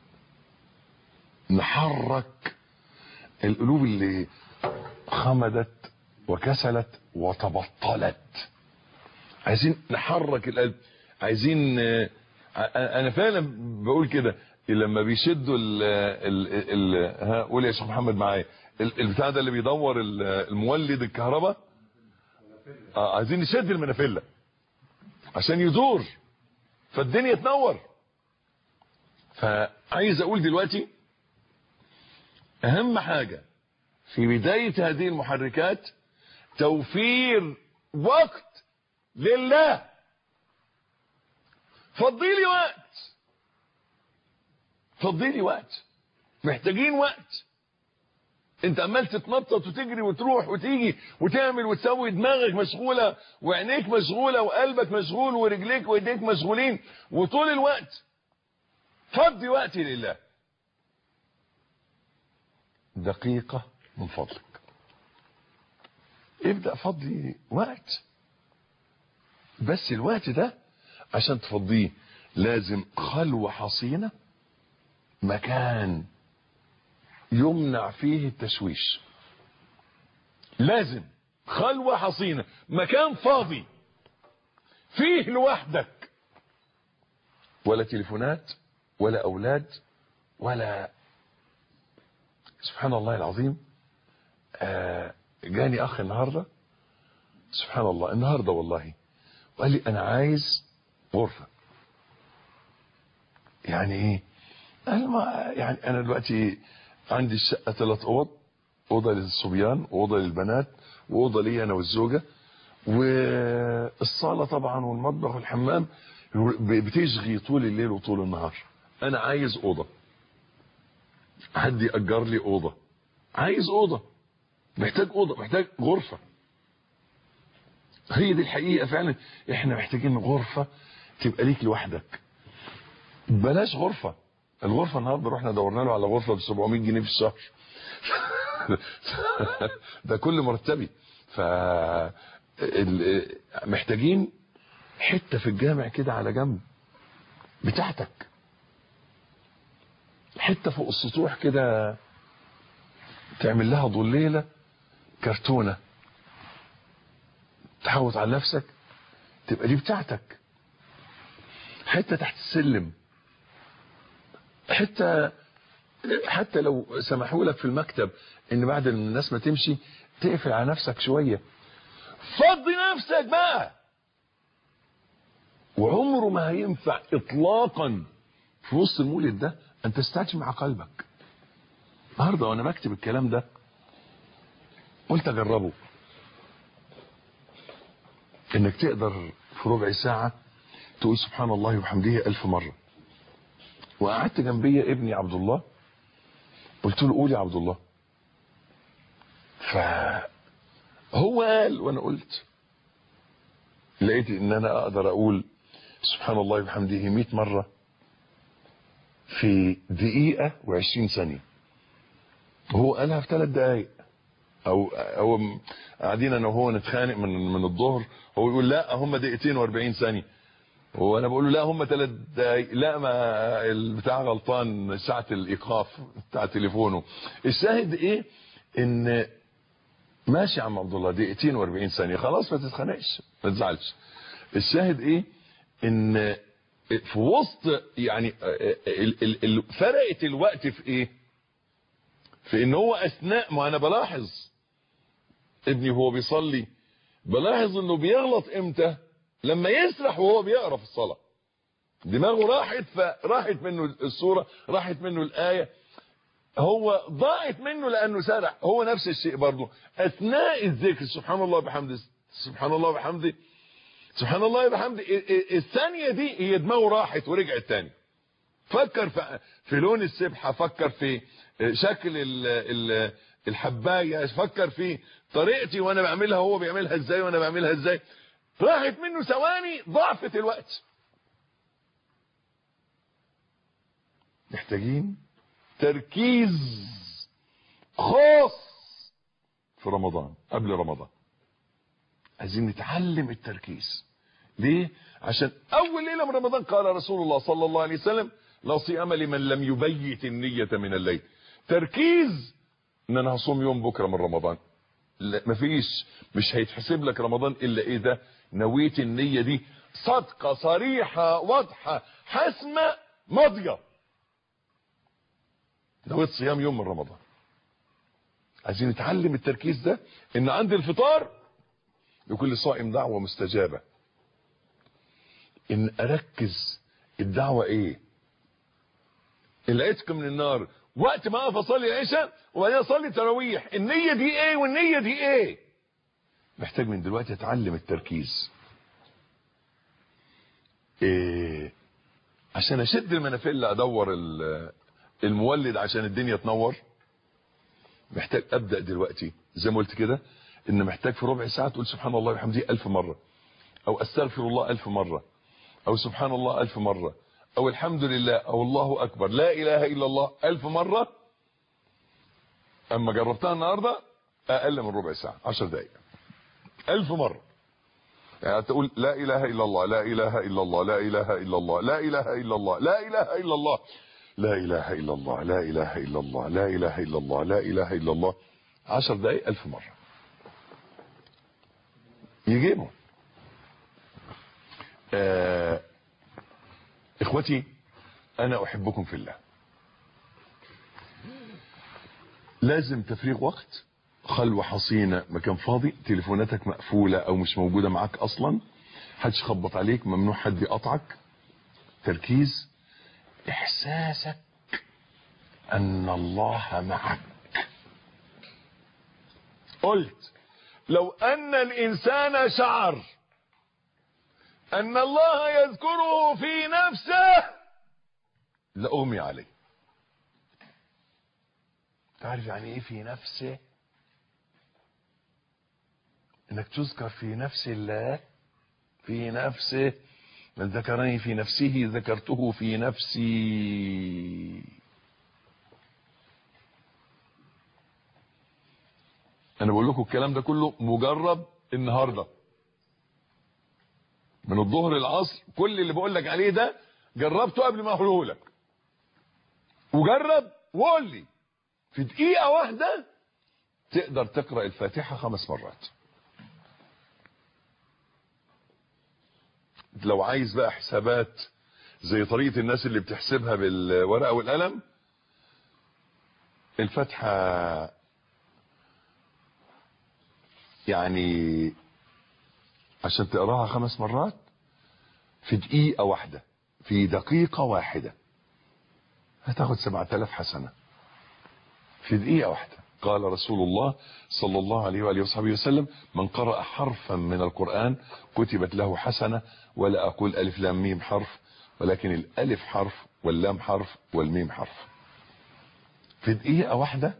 نحرك القلوب اللي خمدت وكسلت وتبطلت. عايزين نحرك القلب، عايزين انا فعلا بقول كده، لما بيشدوا قول يا شيخ محمد معايا البتاع ده اللي بيدور المولد الكهرباء، عايزين نشد المنافلة عشان يدور فالدنيا تنور. فعايز اقول دلوقتي اهم حاجة في بداية هذه المحركات توفير وقت لله. فضيلي وقت، محتاجين وقت. انت عمال تتنطط وتجري وتروح وتيجي وتعمل وتسوي، دماغك مشغولة وعينيك مشغولة وقلبك مشغول ورجليك وايديك مشغولين، وطول الوقت فضي وقت لله. دقيقة من فضلك ابدأ فضي وقت، بس الوقت ده عشان تفضيه لازم خلوة حصينة، مكان يمنع فيه التشويش. لازم خلوة حصينة، مكان فاضي فيه لوحدك، ولا تليفونات ولا اولاد ولا سبحان الله العظيم. جاني اخ النهارده، سبحان الله النهارده والله، وقال لي انا عايز غرفه. يعني ايه؟ قال ما يعني انا دلوقتي عندي الشقه 3 اوض، اوضه للصبيان واوضه للبنات واوضه لي انا والزوجه، والصاله طبعا والمطبخ والحمام بتشغي طول الليل وطول النهار. انا عايز اوضه، حد يأجر لي اوضه، عايز اوضه، محتاج اوضه، محتاج غرفه. هي دي الحقيقه فعلا، احنا محتاجين غرفه تبقى ليك لوحدك. بلاش غرفه، الغرفه النهارده رحنا دورنا له على غرفه ب 700 جنيه في الشهر. ده كل مرتبي. ف محتاجين حته في الجامع كده على جنب بتاعتك، حته فوق السطوح كده تعمل لها ضليله كرتونه تحوط على نفسك، تبقى دي بتاعتك. حته تحت السلم، حتى لو سمحوا لك في المكتب ان بعد الناس ما تمشي تقفل على نفسك شويه، فضي نفسك بقى. وعمره ما هينفع اطلاقا في وسط المولد ده ان تستجمع قلبك. النهارده وانا بكتب الكلام ده قلت اجربه، انك تقدر في ربع ساعه تقول سبحان الله وبحمده 1000 مره. وقعدت جنبي ابني عبد الله، قلت له قول يا عبد الله، فهو قال وانا قلت، لقيت ان انا اقدر اقول سبحان الله وبحمده 100 مره في دقيقه و20 ثانيه، وهو قالها في 3 دقائق. او قاعدين انا وهو نتخانق من الظهر، هو يقول لا هم 2 و40 ثانيه، وانا بقول له لا هم 3 دقائق، لا ما البتاع غلطان، ساعه الايقاف بتاع تليفونه. الشاهد ايه؟ ان ماشي يا عم عبد الله 2 و40 ثانيه، خلاص ما تتخانقش ما تزعلش. الشاهد ايه؟ ان في وسط يعني فرقت الوقت في ايه؟ في ان هو اثناء ما انا بلاحظ ابني وهو بيصلي، بلاحظ انه بيغلط امتى؟ لما يسرح وهو بيقرا في الصلاه، دماغه راحت، فراحت منه السوره، راحت منه الايه، هو ضاعت منه لانه سرح. هو نفس الشيء برضه اثناء الذكر، سبحان الله وبحمده، سبحان الله وبحمده، سبحان الله وبحمده، الثانيه دي هي دماغه راحت ورجعت تاني. فكر في لون السبحه، فكر في شكل الحبايه، فكر في طريقتي وانا بعملها هو بيعملها ازاي وانا بعملها ازاي. راحت منه ثواني، ضعفت الوقت. محتاجين تركيز خاص في رمضان، قبل رمضان عايزين نتعلم التركيز. ليه؟ عشان اول ليله من رمضان قال رسول الله صلى الله عليه وسلم لا صيام لمن لم يبيت النيه من الليل. تركيز ان انا هصوم يوم بكره من رمضان، لا مفيش، مش هيتحسب لك رمضان الا ايه ده؟ نويت النيه دي صادقه صريحه واضحه حاسمه ماضيه، نويت صيام يوم من رمضان. عايزين نتعلم التركيز ده، ان عند الفطار لكل صائم دعوه مستجابه، ان اركز الدعوه ايه؟ العتق من النار، وقت ما اقف اصلي العشاء وبعدين اصلي تراويح، النيه دي ايه والنيه دي ايه؟ محتاج من دلوقتي اتعلم التركيز. إيه؟ عشان اشد المنافله ادور المولد عشان الدنيا تنور، محتاج ابدا دلوقتي زي ما قلت كده، ان محتاج في ربع ساعه تقول سبحان الله وبحمده 1000 مره، او استغفر الله 1000 مره، او سبحان الله 1000 مره، او الحمد لله، او الله اكبر، لا اله الا الله 1000 مره. اما جربتها النهارده اقل من ربع ساعه، 10 دقائق، 1000 مره. يعني تقول لا اله الا الله، لا اله الا الله، لا اله الا الله، لا اله الا الله، لا اله الا الله، لا اله الا الله، لا اله الا الله، لا اله الا الله، لا اله الا الله، 10 دقائق 1000 مره يجيبوا. اخوتي انا احبكم في الله. لازم تفريغ وقت، خلوة حصينة، مكان فاضي، تليفوناتك مقفولة او مش موجودة معاك اصلا، حدش خبط عليك، ممنوع حد يقطعك. تركيز، احساسك ان الله معك. قلت لو ان الانسان شعر ان الله يذكره في نفسه لأغمي عليه. تعرف يعني ايه في نفسه؟ انك تذكر في نفس الله، في نفسه. من ذكرني في نفسه ذكرته في نفسي. انا بقول لكم الكلام ده كله مجرب النهارده من الظهر للعصر. كل اللي بقول لك عليه ده جربته قبل ما اقوله لك، وجرب وقول لي في دقيقة واحدة تقدر تقرأ الفاتحة 5 مرات. لو عايز بقى حسابات زي طريقة الناس اللي بتحسبها بالورقة والقلم، الفاتحة يعني عشان تقراها 5 مرات في دقيقة واحدة، في دقيقة واحدة، هتاخد 7000 حسنة في دقيقة واحدة. قال رسول الله صلى الله عليه وآله وصحبه وسلم: من قرأ حرفا من القرآن كتبت له حسنة. ولا أقول ألف لام ميم حرف، ولكن الألف حرف واللام حرف والميم حرف. في دقيقة واحدة،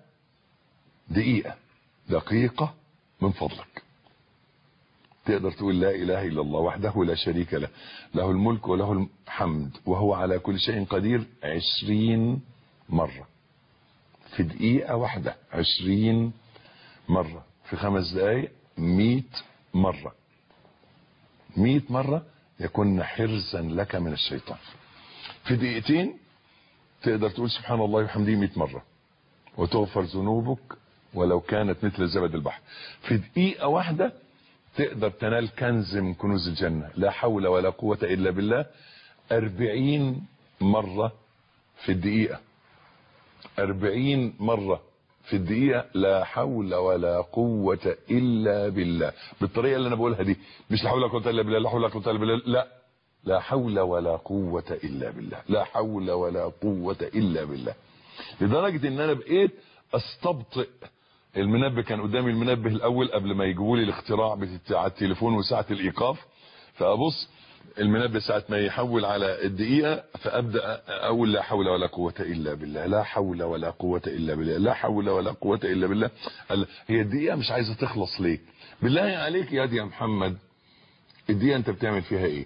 دقيقة من فضلك، تقدر تقول لا إله إلا الله وحده لا شريك له، له الملك وله الحمد وهو على كل شيء قدير 20 مرة. في دقيقة واحدة 20 مرة. في 5 دقايق 100 مرة. 100 مرة يكون حرزا لك من الشيطان. في دقيقتين تقدر تقول سبحان الله وبحمده 100 مرة وتغفر ذنوبك ولو كانت مثل زبد البحر. في دقيقة واحدة تقدر تنال كنز من كنوز الجنة، لا حول ولا قوة إلا بالله، 40 مرة في الدقيقة. 40 مرة في الدقيقة، لا حول ولا قوة إلا بالله، بالطريقة اللي أنا بقولها دي. مش لا حول ولا قوة إلا بالله، لا حول ولا قوة إلا بالله، لا، لا حول ولا قوة إلا بالله، لا حول ولا قوة إلا بالله. لدرجة إن أنا بقيت أستبطئ المنبه. كان قدامي المنبه الأول قبل ما يجيبوا لي الاختراع بتاع التليفون وساعة الإيقاف، فأبص المنبه ساعة ما يحول على الدقيقة فأبدأ أقول لا حول ولا قوة إلا بالله، لا حول ولا قوة إلا بالله، لا حول ولا قوة إلا بالله. هي الدقيقة مش عايزة تخلص ليه؟ بالله عليك يا دي يا محمد، الدقيقة أنت بتعمل فيها إيه؟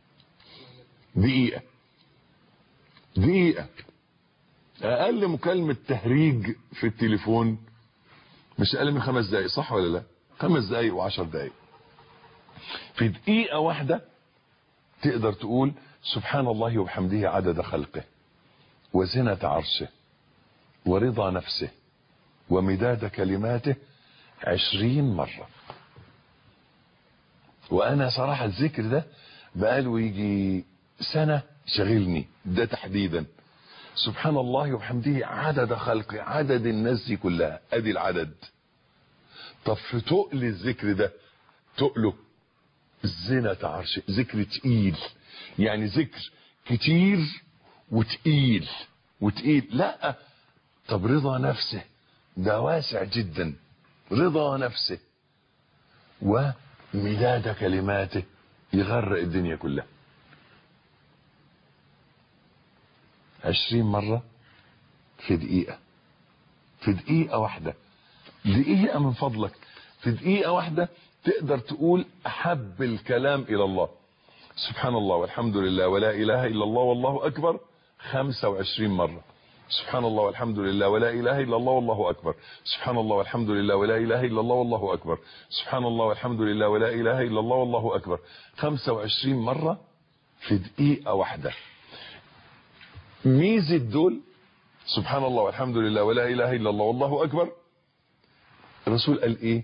دقيقة أقل مكالمة تهريج في التليفون مش أقل من 5 دقايق، صح ولا لا؟ 5 دقايق و10 دقايق. في دقيقة واحدة تقدر تقول سبحان الله وبحمده عدد خلقه وزنة عرشه ورضا نفسه ومداد كلماته 20 مرة. وأنا صراحة الذكر ده بقاله يجي سنة شغلني ده تحديدا. سبحان الله وبحمده عدد خلقه، عدد الناس دي كلها، ادي العدد. طب في تقل الذكر ده، تقله زنة عرش، ذكر تقيل، يعني ذكر كتير وتقيل لا. طب رضا نفسه ده واسع جدا، رضا نفسه ومداد كلماته يغرق الدنيا كلها. 20 مرة في دقيقة، في دقيقة واحدة، دقيقة من فضلك. في دقيقة واحدة تقدر تقول أحب الكلام إلى الله سبحان الله والحمد لله ولا إله إلا الله والله أكبر 25 مرة. سبحان الله والحمد لله ولا إله إلا الله والله أكبر. سبحان الله والحمد لله ولا إله إلا الله والله أكبر. سبحان الله والحمد لله ولا إله إلا الله والله أكبر 25 مرة في دقيقة واحدة. ميزة دول سبحان الله والحمد لله ولا إله إلا الله والله أكبر، الرسول قال إيه؟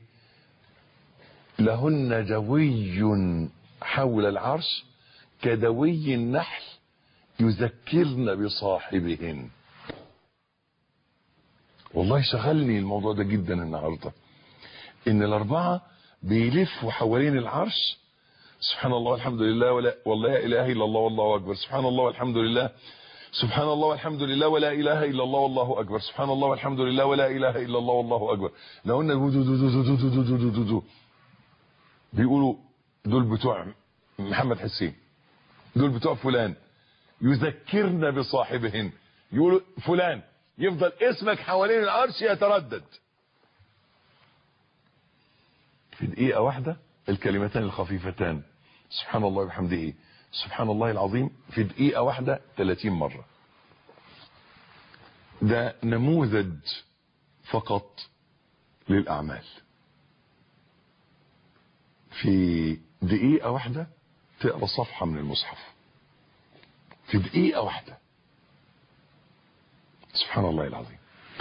لهن دوي حول العرش كدوي النحل يذكرن بصاحبهن. والله شغلني الموضوع ده جدا النهارده، ان الاربعه بيلفوا حوالين العرش، سبحان الله والحمد لله والله لا اله الا الله والله اكبر، سبحان الله والحمد لله، سبحان الله والحمد لله ولا اله الا الله والله اكبر، سبحان الله والحمد لله ولا اله الا الله والله اكبر. لو قلنا بيقولوا دول بتوع محمد حسين، دول بتوع فلان، يذكرنا بصاحبهن، يقولوا فلان، يفضل اسمك حوالين العرش يتردد. في دقيقة واحدة الكلمتان الخفيفتان سبحان الله وبحمده سبحان الله العظيم في دقيقة واحدة 30 مرة. ده نموذج فقط للأعمال. في دقيقة واحدة تقرأ صفحة من المصحف، في دقيقة واحدة. سبحان الله العظيم.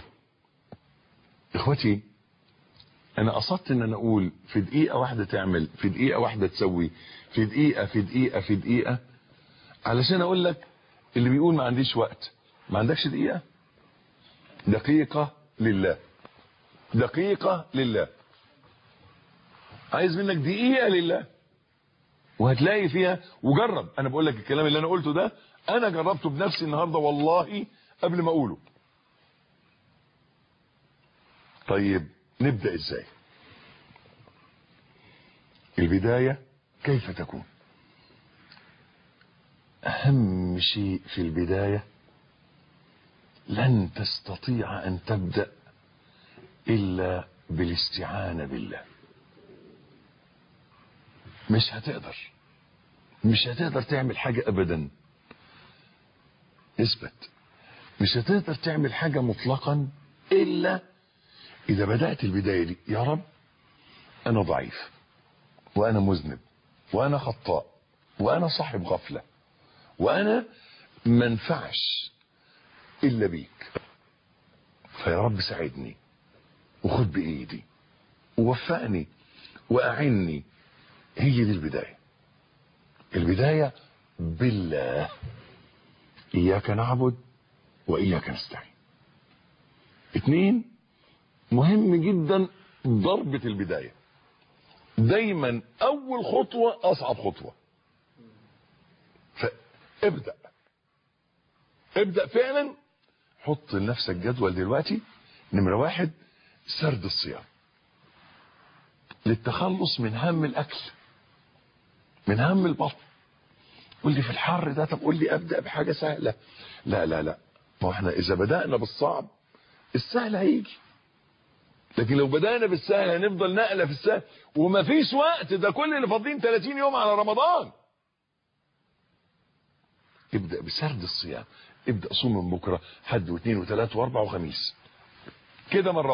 اخوتي انا قصدت ان انا اقول في دقيقة واحدة تعمل، في دقيقة واحدة تسوي، في دقيقة في دقيقة في دقيقة، علشان اقول لك اللي بيقول ما عنديش وقت، ما عندكش دقيقة، دقيقة لله، دقيقة لله. عايز منك دقيقة لله وهتلاقي فيها. وجرب، انا بقول لك الكلام اللي انا قلته ده انا جربته بنفسي النهاردة والله قبل ما اقوله. طيب نبدأ ازاي؟ البداية كيف تكون؟ اهم شيء في البداية لن تستطيع ان تبدأ الا بالاستعانة بالله. مش هتقدر تعمل حاجة ابدا. اثبت، مش هتقدر تعمل حاجة مطلقا الا اذا بدأت البداية دي. يا رب انا ضعيف وانا مذنب وانا خطاء وانا صاحب غفلة وانا ما انفعش الا بيك، فيا رب ساعدني وخد بايدي ووفقني واعني. هي دي البداية. البداية بالله. اياك نعبد واياك نستعين. 2 مهم جدا ضربة البداية. دايما اول خطوة اصعب خطوة. ابدأ فعلا. حط لنفسك جدول دلوقتي. نمرة 1 سرد الصيام للتخلص من هم الاكل، من هم البطن. قول لي في الحر ده، طب قول لي ابدأ بحاجة سهلة. لا لا لا، ما احنا اذا بدأنا بالصعب السهل هيجي، لكن لو بدأنا بالسهل هنفضل نقلة في السهل ومفيش وقت. ده كل اللي فاضلين 30 يوم على رمضان. ابدأ بسرد الصيام. ابدأ صوم من بكرة حد واثنين وثلاث واربع وخميس كده مرة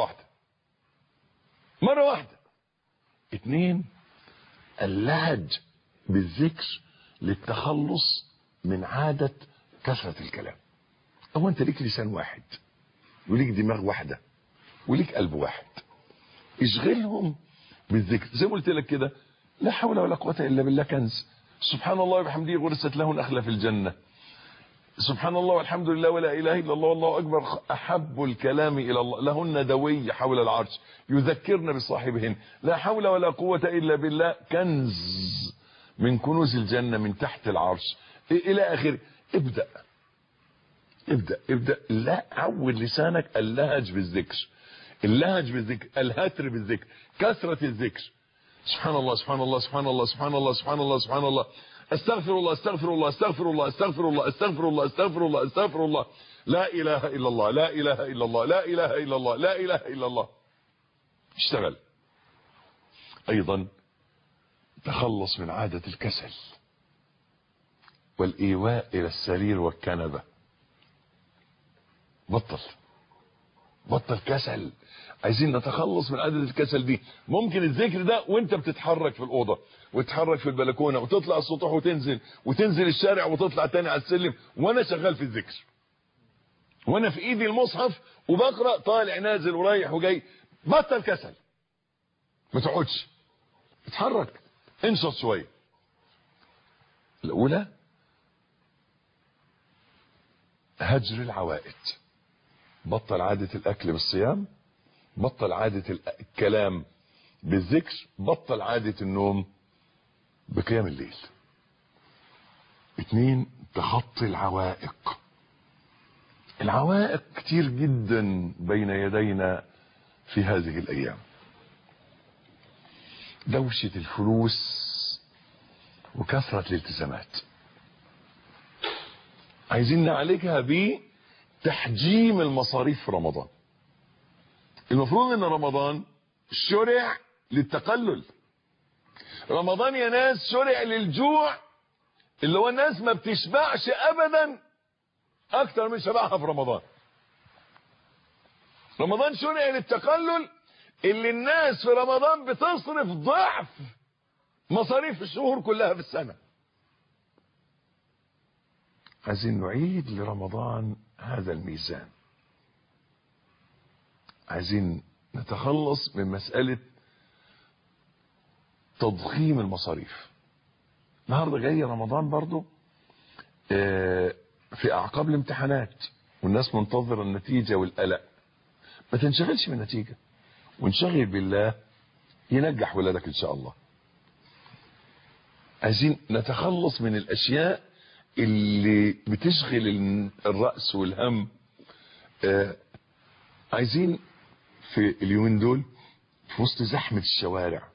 واحدة. 2 اللهج بالذكر للتخلص من عادة كثرة الكلام. هو انت ليك لسان واحد وليك دماغ واحدة وليك قلب واحد، اشغلهم بالذكر. زي ما قلت لك كده، لا حول ولا قوة الا بالله كنز. سبحان الله وبحمده غرست له نخلة في الجنة. سبحان الله والحمد لله ولا اله الا الله والله اكبر احب الكلام الى الله. لهن دوي حول العرش يذكرن بصاحبهن. لا حول ولا قوة الا بالله كنز من كنوز الجنة من تحت العرش الى اخره. ابدأ. لا، عود لسانك اللهج بالذكر، الهتر بالذكر، كثرة الذكر. سبحان الله سبحان الله سبحان الله سبحان الله سبحان الله سبحان الله، استغفر الله استغفر الله استغفر الله استغفر الله استغفر الله استغفر الله استغفر الله، لا اله الا الله لا اله الا الله لا اله الا الله لا اله الا الله. اشتغل. ايضا تخلص من عادة الكسل والايواء الى السرير والكنبة. بطل كسل. عايزين نتخلص من عادة الكسل دي. ممكن الذكر ده وانت بتتحرك في الأوضة وتتحرك في البلكونة وتطلع السطوح وتنزل الشارع وتطلع تاني على السلم، وانا شغال في الذكر وانا في ايدي المصحف وبقرأ طالع نازل ورايح وجاي. بطل كسل، ما تقعدش، اتحرك، انشط شوية. الأولى هجر العوائد. بطل عادة الاكل بالصيام، بطل عادة الكلام بالذكر، بطل عادة النوم بقيام الليل. 2 تخطي العوائق. العوائق كتير جدا بين يدينا في هذه الايام. دوشة الفلوس وكثرة الالتزامات، عايزين نعالجها بتحجيم المصاريف في رمضان. المفروض ان رمضان شرع للتقلل. رمضان يا ناس شرع للجوع، اللي هو الناس ما بتشبعش ابدا اكتر من شبعها في رمضان. رمضان شرع للتقلل، اللي الناس في رمضان بتصرف ضعف مصاريف الشهور كلها في السنة. عايزين نعيد لرمضان هذا الميزان. عايزين نتخلص من مسألة تضخيم المصاريف. النهارده جاي رمضان برضو في اعقاب الامتحانات، والناس منتظرة النتيجة والقلق. ما تنشغلش بالنتيجة، وانشغل بالله ينجح ولادك ان شاء الله. عايزين نتخلص من الاشياء اللي بتشغل الرأس والهم. عايزين في اليومين دول في وسط زحمة الشوارع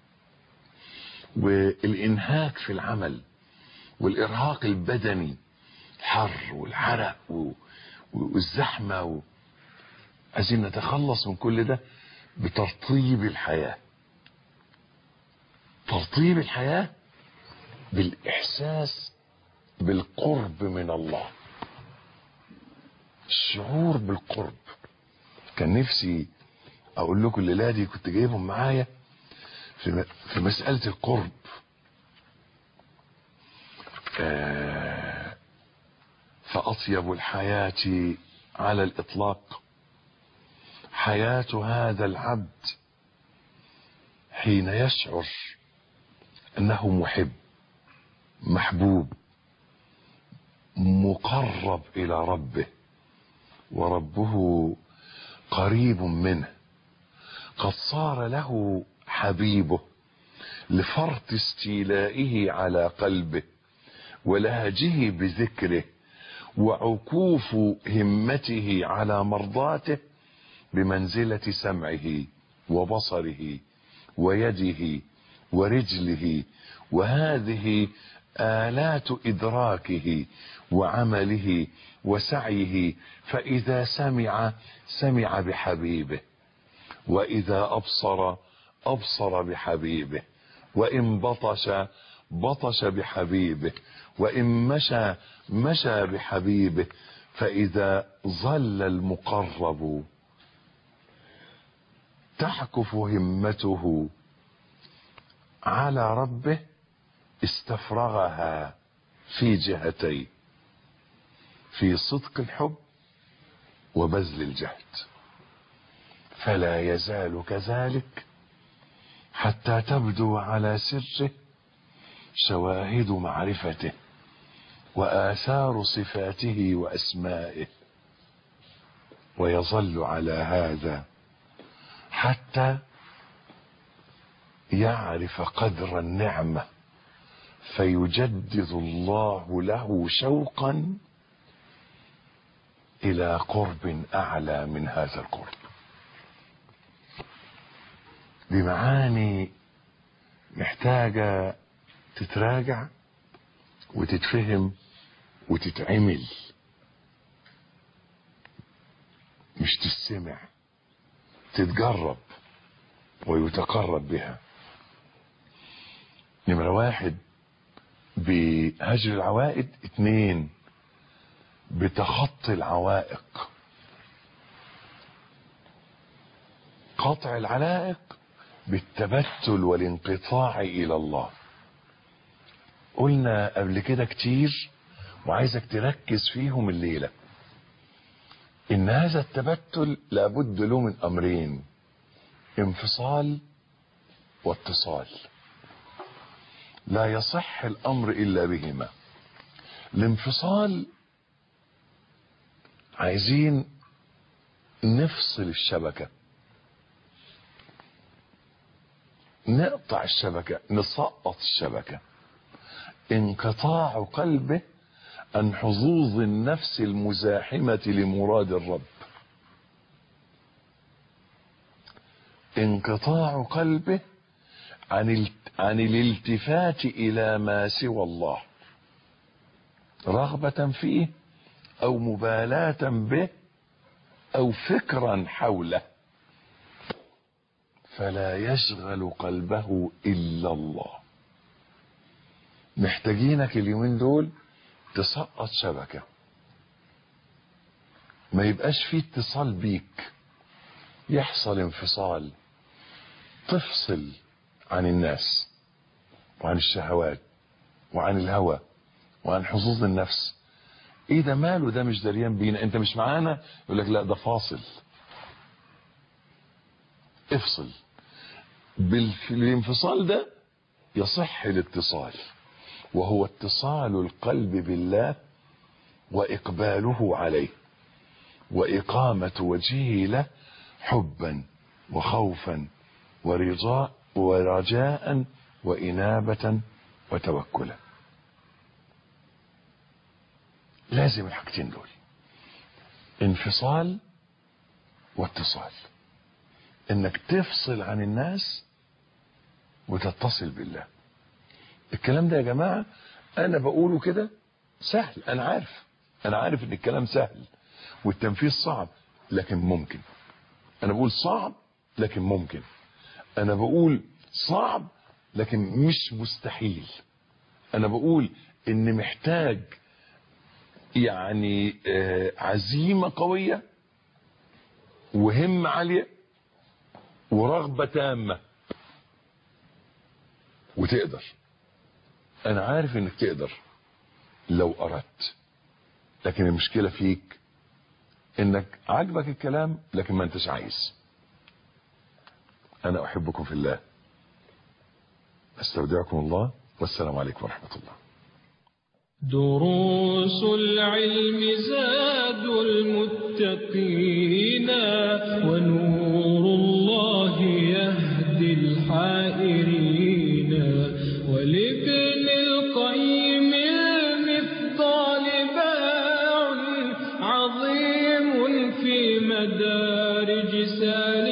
والانهاك في العمل والارهاق البدني، الحر والعرق والزحمة عايزين نتخلص من كل ده بترطيب الحياة. ترطيب الحياة بالإحساس بالقرب من الله، الشعور بالقرب. كان نفسي أقول لكم الليلة دي، كنت جايبهم معايا في مسألة القرب. فأطيب الحياة على الإطلاق حياة هذا العبد حين يشعر أنه محب، محبوب، مقرب إلى ربه، وربه قريب منه، قد صار له حبيبه لفرط استيلائه على قلبه ولهجه بذكره وعكوف همته على مرضاته بمنزلة سمعه وبصره ويده ورجله، وهذه آلات إدراكه وعمله وسعيه. فإذا سمع بحبيبه، وإذا أبصر بحبيبه، وإن بطش بحبيبه، وإن مشى بحبيبه. فإذا ظل المقرب تحكف همته على ربه استفرغها في جهتين، في صدق الحب وبذل الجهد، فلا يزال كذلك حتى تبدو على سره شواهد معرفته وآثار صفاته وأسمائه، ويظل على هذا حتى يعرف قدر النعمة فيجدد الله له شوقا إلى قرب أعلى من هذا القرب. دي معاني محتاجة تتراجع وتتفهم وتتعمل، مش تستمع، تتجرب ويتقرب بها. نمرة 1 بهجر العوائد. 2 بتخطي العوائق. قطع العلائق بالتبتل والانقطاع إلى الله. قلنا قبل كده كتير وعايزك تركز فيهم الليلة، إن هذا التبتل لابد له من أمرين: انفصال واتصال. لا يصح الأمر إلا بهما. الانفصال عايزين نفصل الشبكة، نقطع الشبكة، نسقط الشبكة. انقطاع قلبه عن حظوظ النفس المزاحمة لمراد الرب. انقطاع قلبه عن الالتفات إلى ما سوى الله، رغبة فيه أو مبالاة به أو فكرا حوله، فلا يشغل قلبه إلا الله. محتاجينك اليومين دول تسقط شبكة، ما يبقاش فيه اتصال بيك، يحصل انفصال، تفصل عن الناس وعن الشهوات وعن الهوى وعن حظوظ النفس. ايه ده ماله؟ ده مش دريان بينا، انت مش معانا. يقول لك لا ده فاصل. افصل. بالانفصال ده يصح الاتصال، وهو اتصال القلب بالله واقباله عليه واقامة وجهه له حبا وخوفا ورجاء وإنابة وتوكلا. لازم الحاجتين دول، انفصال واتصال، انك تفصل عن الناس وتتصل بالله. الكلام ده يا جماعة انا بقوله كده سهل، انا عارف ان الكلام سهل والتنفيذ صعب، لكن ممكن. انا بقول صعب لكن ممكن. انا بقول صعب لكن مش مستحيل. انا بقول ان محتاج يعني عزيمة قوية وهمة عالية ورغبة تامة، وتقدر. انا عارف انك تقدر لو اردت، لكن المشكلة فيك انك عاجبك الكلام لكن ما انتش عايز. انا احبكم في الله، استودعكم الله، والسلام عليكم ورحمة الله. دروس العلم زاد المتقين، ونور الله يهدي الحائرين، ولابن القيم المفضال باع عظيم في مدارج سالكين.